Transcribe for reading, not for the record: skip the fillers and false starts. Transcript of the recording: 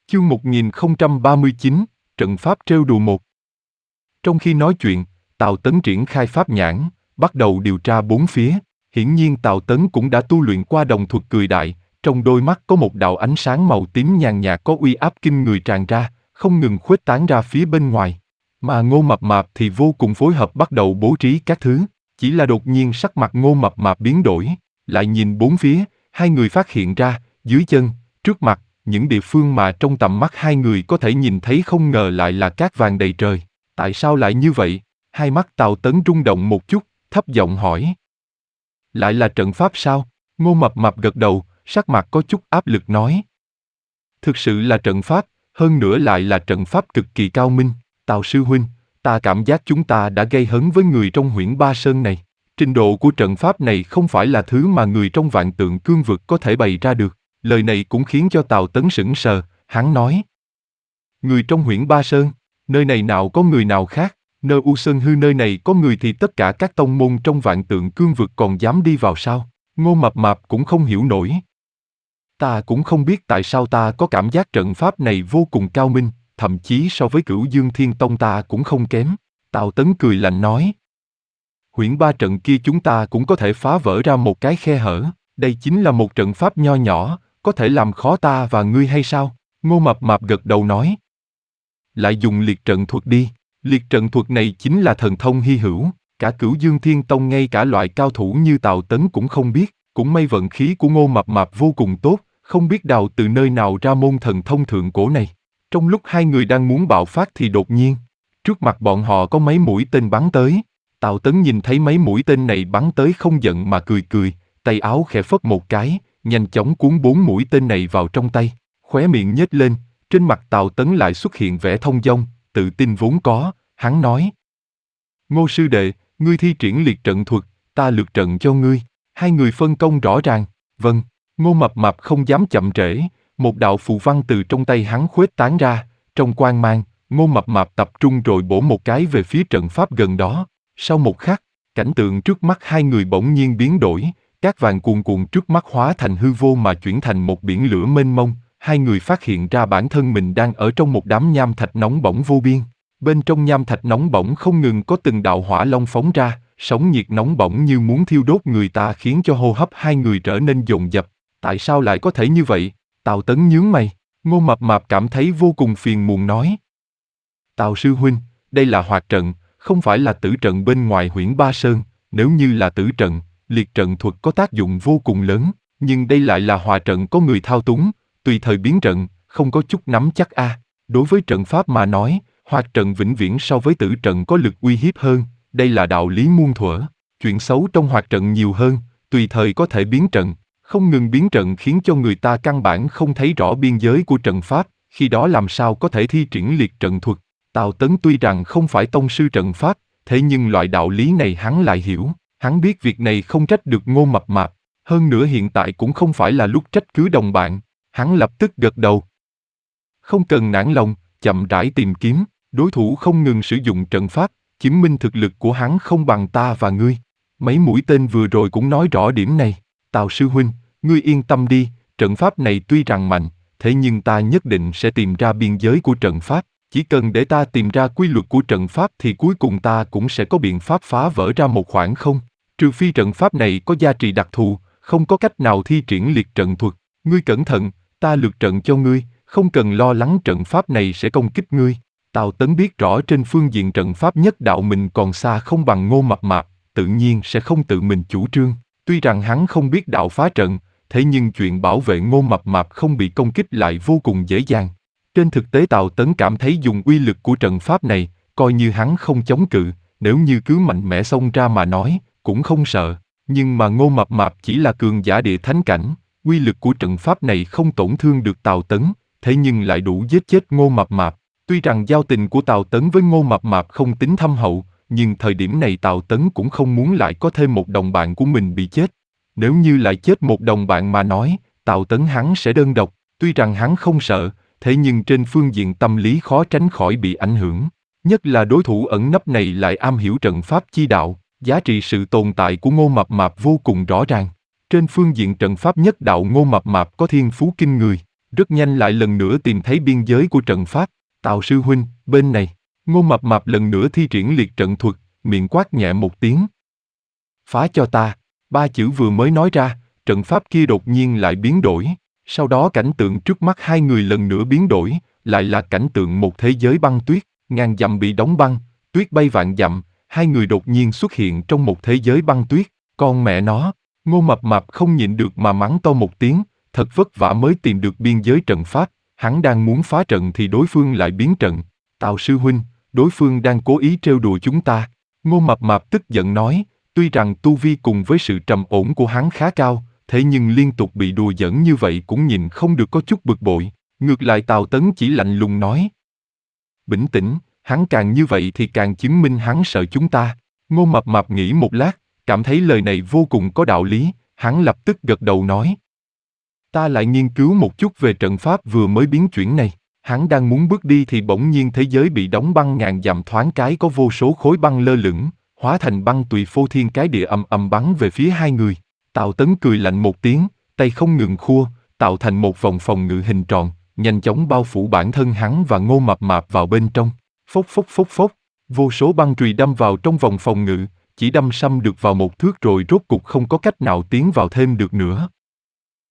Chương 1039, trận pháp trêu đùa một. Trong khi nói chuyện, Tào Tấn triển khai pháp nhãn, bắt đầu điều tra bốn phía. Hiển nhiên Tào Tấn cũng đã tu luyện qua đồng thuật cười đại, trong đôi mắt có một đạo ánh sáng màu tím nhàn nhạt có uy áp kinh người tràn ra, không ngừng khuếch tán ra phía bên ngoài. Mà Ngô Mập Mạp thì vô cùng phối hợp bắt đầu bố trí các thứ. Chỉ là đột nhiên sắc mặt Ngô Mập Mạp biến đổi, lại nhìn bốn phía, hai người phát hiện ra, dưới chân, trước mặt, những địa phương mà trong tầm mắt hai người có thể nhìn thấy không ngờ lại là cát vàng đầy trời. Tại sao lại như vậy? Hai mắt Tào Tấn rung động một chút, thấp giọng hỏi. Lại là trận pháp sao? Ngô Mập Mạp gật đầu, sắc mặt có chút áp lực nói. Thực sự là trận pháp, hơn nữa lại là trận pháp cực kỳ cao minh. Tào sư huynh, ta cảm giác chúng ta đã gây hấn với người trong Huyễn Ba Sơn này. Trình độ của trận pháp này không phải là thứ mà người trong Vạn Tượng Cương Vực có thể bày ra được. Lời này cũng khiến cho Tào Tấn sững sờ, hắn nói. Người trong Huyễn Ba Sơn, nơi này nào có người nào khác, nơi U Sơn Hư nơi này có người thì tất cả các tông môn trong Vạn Tượng Cương Vực còn dám đi vào sao? Ngô Mập Mạp cũng không hiểu nổi. Ta cũng không biết tại sao ta có cảm giác trận pháp này vô cùng cao minh, thậm chí so với Cửu Dương Thiên Tông ta cũng không kém. Tào Tấn cười lạnh nói. Huyễn Ba trận kia chúng ta cũng có thể phá vỡ ra một cái khe hở, đây chính là một trận pháp nho nhỏ, có thể làm khó ta và ngươi hay sao? Ngô Mập Mạp gật đầu nói. Lại dùng liệt trận thuật đi, liệt trận thuật này chính là thần thông hy hữu, cả Cửu Dương Thiên Tông ngay cả loại cao thủ như Tào Tấn cũng không biết, cũng may vận khí của Ngô Mập Mạp vô cùng tốt, không biết đào từ nơi nào ra môn thần thông thượng cổ này. Trong lúc hai người đang muốn bạo phát thì đột nhiên, trước mặt bọn họ có mấy mũi tên bắn tới. Tào Tấn nhìn thấy mấy mũi tên này bắn tới không giận mà cười cười, tay áo khẽ phất một cái, nhanh chóng cuốn 4 mũi tên này vào trong tay, khóe miệng nhếch lên, trên mặt Tào Tấn lại xuất hiện vẻ thông dong, tự tin vốn có, hắn nói. Ngô sư đệ, ngươi thi triển liệt trận thuật, ta lược trận cho ngươi, hai người phân công rõ ràng, vâng. Ngô Mập Mạp không dám chậm trễ, một đạo phù văn từ trong tay hắn khuếch tán ra, trong quang mang, Ngô Mập Mạp tập trung rồi bổ một cái về phía trận pháp gần đó. Sau một khắc, cảnh tượng trước mắt hai người bỗng nhiên biến đổi, cát vàng cuồn cuộn trước mắt hóa thành hư vô mà chuyển thành một biển lửa mênh mông, hai người phát hiện ra bản thân mình đang ở trong một đám nham thạch nóng bỏng vô biên. Bên trong nham thạch nóng bỏng không ngừng có từng đạo hỏa long phóng ra, sóng nhiệt nóng bỏng như muốn thiêu đốt người ta khiến cho hô hấp hai người trở nên dồn dập. Tại sao lại có thể như vậy? Tào Tấn nhướng mày, Ngô Mập Mạp cảm thấy vô cùng phiền muộn nói. Tào sư huynh, đây là hoạt trận, không phải là tử trận bên ngoài Huyễn Ba Sơn, nếu như là tử trận, liệt trận thuật có tác dụng vô cùng lớn, nhưng đây lại là hòa trận có người thao túng, tùy thời biến trận, không có chút nắm chắc a. Đối với trận pháp mà nói, hoạt trận vĩnh viễn so với tử trận có lực uy hiếp hơn, đây là đạo lý muôn thuở. Chuyện xấu trong hoạt trận nhiều hơn, tùy thời có thể biến trận, không ngừng biến trận khiến cho người ta căn bản không thấy rõ biên giới của trận pháp, khi đó làm sao có thể thi triển liệt trận thuật. Tào Tấn tuy rằng không phải tông sư trận pháp, thế nhưng loại đạo lý này hắn lại hiểu, hắn biết việc này không trách được Ngô Mập Mạp, hơn nữa hiện tại cũng không phải là lúc trách cứ đồng bạn, hắn lập tức gật đầu. Không cần nản lòng, chậm rãi tìm kiếm, đối thủ không ngừng sử dụng trận pháp, chứng minh thực lực của hắn không bằng ta và ngươi. Mấy mũi tên vừa rồi cũng nói rõ điểm này. Tào sư huynh, ngươi yên tâm đi, trận pháp này tuy rằng mạnh, thế nhưng ta nhất định sẽ tìm ra biên giới của trận pháp. Chỉ cần để ta tìm ra quy luật của trận pháp thì cuối cùng ta cũng sẽ có biện pháp phá vỡ ra một khoảng không. Trừ phi trận pháp này có giá trị đặc thù, không có cách nào thi triển liệt trận thuật. Ngươi cẩn thận, ta lược trận cho ngươi, không cần lo lắng trận pháp này sẽ công kích ngươi. Tào Tấn biết rõ trên phương diện trận pháp nhất đạo mình còn xa không bằng Ngô Mập Mạp, tự nhiên sẽ không tự mình chủ trương. Tuy rằng hắn không biết đạo phá trận, thế nhưng chuyện bảo vệ Ngô Mập Mạp không bị công kích lại vô cùng dễ dàng. Trên thực tế Tào Tấn cảm thấy dùng uy lực của trận pháp này, coi như hắn không chống cự, nếu như cứ mạnh mẽ xông ra mà nói, cũng không sợ. Nhưng mà Ngô Mập Mạp chỉ là cường giả địa thánh cảnh, uy lực của trận pháp này không tổn thương được Tào Tấn, thế nhưng lại đủ giết chết Ngô Mập Mạp. Tuy rằng giao tình của Tào Tấn với Ngô Mập Mạp không tính thâm hậu, nhưng thời điểm này Tào Tấn cũng không muốn lại có thêm một đồng bạn của mình bị chết. Nếu như lại chết một đồng bạn mà nói, Tào Tấn hắn sẽ đơn độc, tuy rằng hắn không sợ, thế nhưng trên phương diện tâm lý khó tránh khỏi bị ảnh hưởng. Nhất là đối thủ ẩn nấp này lại am hiểu trận pháp chi đạo, giá trị sự tồn tại của Ngô Mập Mạp vô cùng rõ ràng. Trên phương diện trận pháp nhất đạo Ngô Mập Mạp có thiên phú kinh người, rất nhanh lại lần nữa tìm thấy biên giới của trận pháp. Tào sư huynh, bên này. Ngô Mập Mạp lần nữa thi triển liệt trận thuật, miệng quát nhẹ một tiếng. Phá cho ta. Ba chữ vừa mới nói ra, trận pháp kia đột nhiên lại biến đổi. Sau đó cảnh tượng trước mắt hai người lần nữa biến đổi, lại là cảnh tượng một thế giới băng tuyết, ngàn dặm bị đóng băng, tuyết bay vạn dặm, hai người đột nhiên xuất hiện trong một thế giới băng tuyết. Con mẹ nó, Ngô Mập Mạp không nhịn được mà mắng to một tiếng, thật vất vả mới tìm được biên giới trận pháp, hắn đang muốn phá trận thì đối phương lại biến trận. Tào sư huynh, đối phương đang cố ý trêu đùa chúng ta. Ngô Mập Mạp tức giận nói, tuy rằng tu vi cùng với sự trầm ổn của hắn khá cao, thế nhưng liên tục bị đùa giỡn như vậy cũng nhìn không được có chút bực bội. Ngược lại Tào Tấn chỉ lạnh lùng nói. Bình tĩnh, hắn càng như vậy thì càng chứng minh hắn sợ chúng ta. Ngô Mập Mạp nghĩ một lát, cảm thấy lời này vô cùng có đạo lý, hắn lập tức gật đầu nói. Ta lại nghiên cứu một chút về trận pháp vừa mới biến chuyển này. Hắn đang muốn bước đi thì bỗng nhiên thế giới bị đóng băng ngàn dặm, thoáng cái có vô số khối băng lơ lửng, hóa thành băng tùy phô thiên cái địa ầm ầm bắn về phía hai người. Tào Tấn cười lạnh một tiếng, tay không ngừng khua, tạo thành một vòng phòng ngự hình tròn, nhanh chóng bao phủ bản thân hắn và Ngô Mập Mạp vào bên trong. Phốc phốc phốc phốc, vô số băng chùy đâm vào trong vòng phòng ngự, chỉ đâm xăm được vào một thước rồi rốt cục không có cách nào tiến vào thêm được nữa.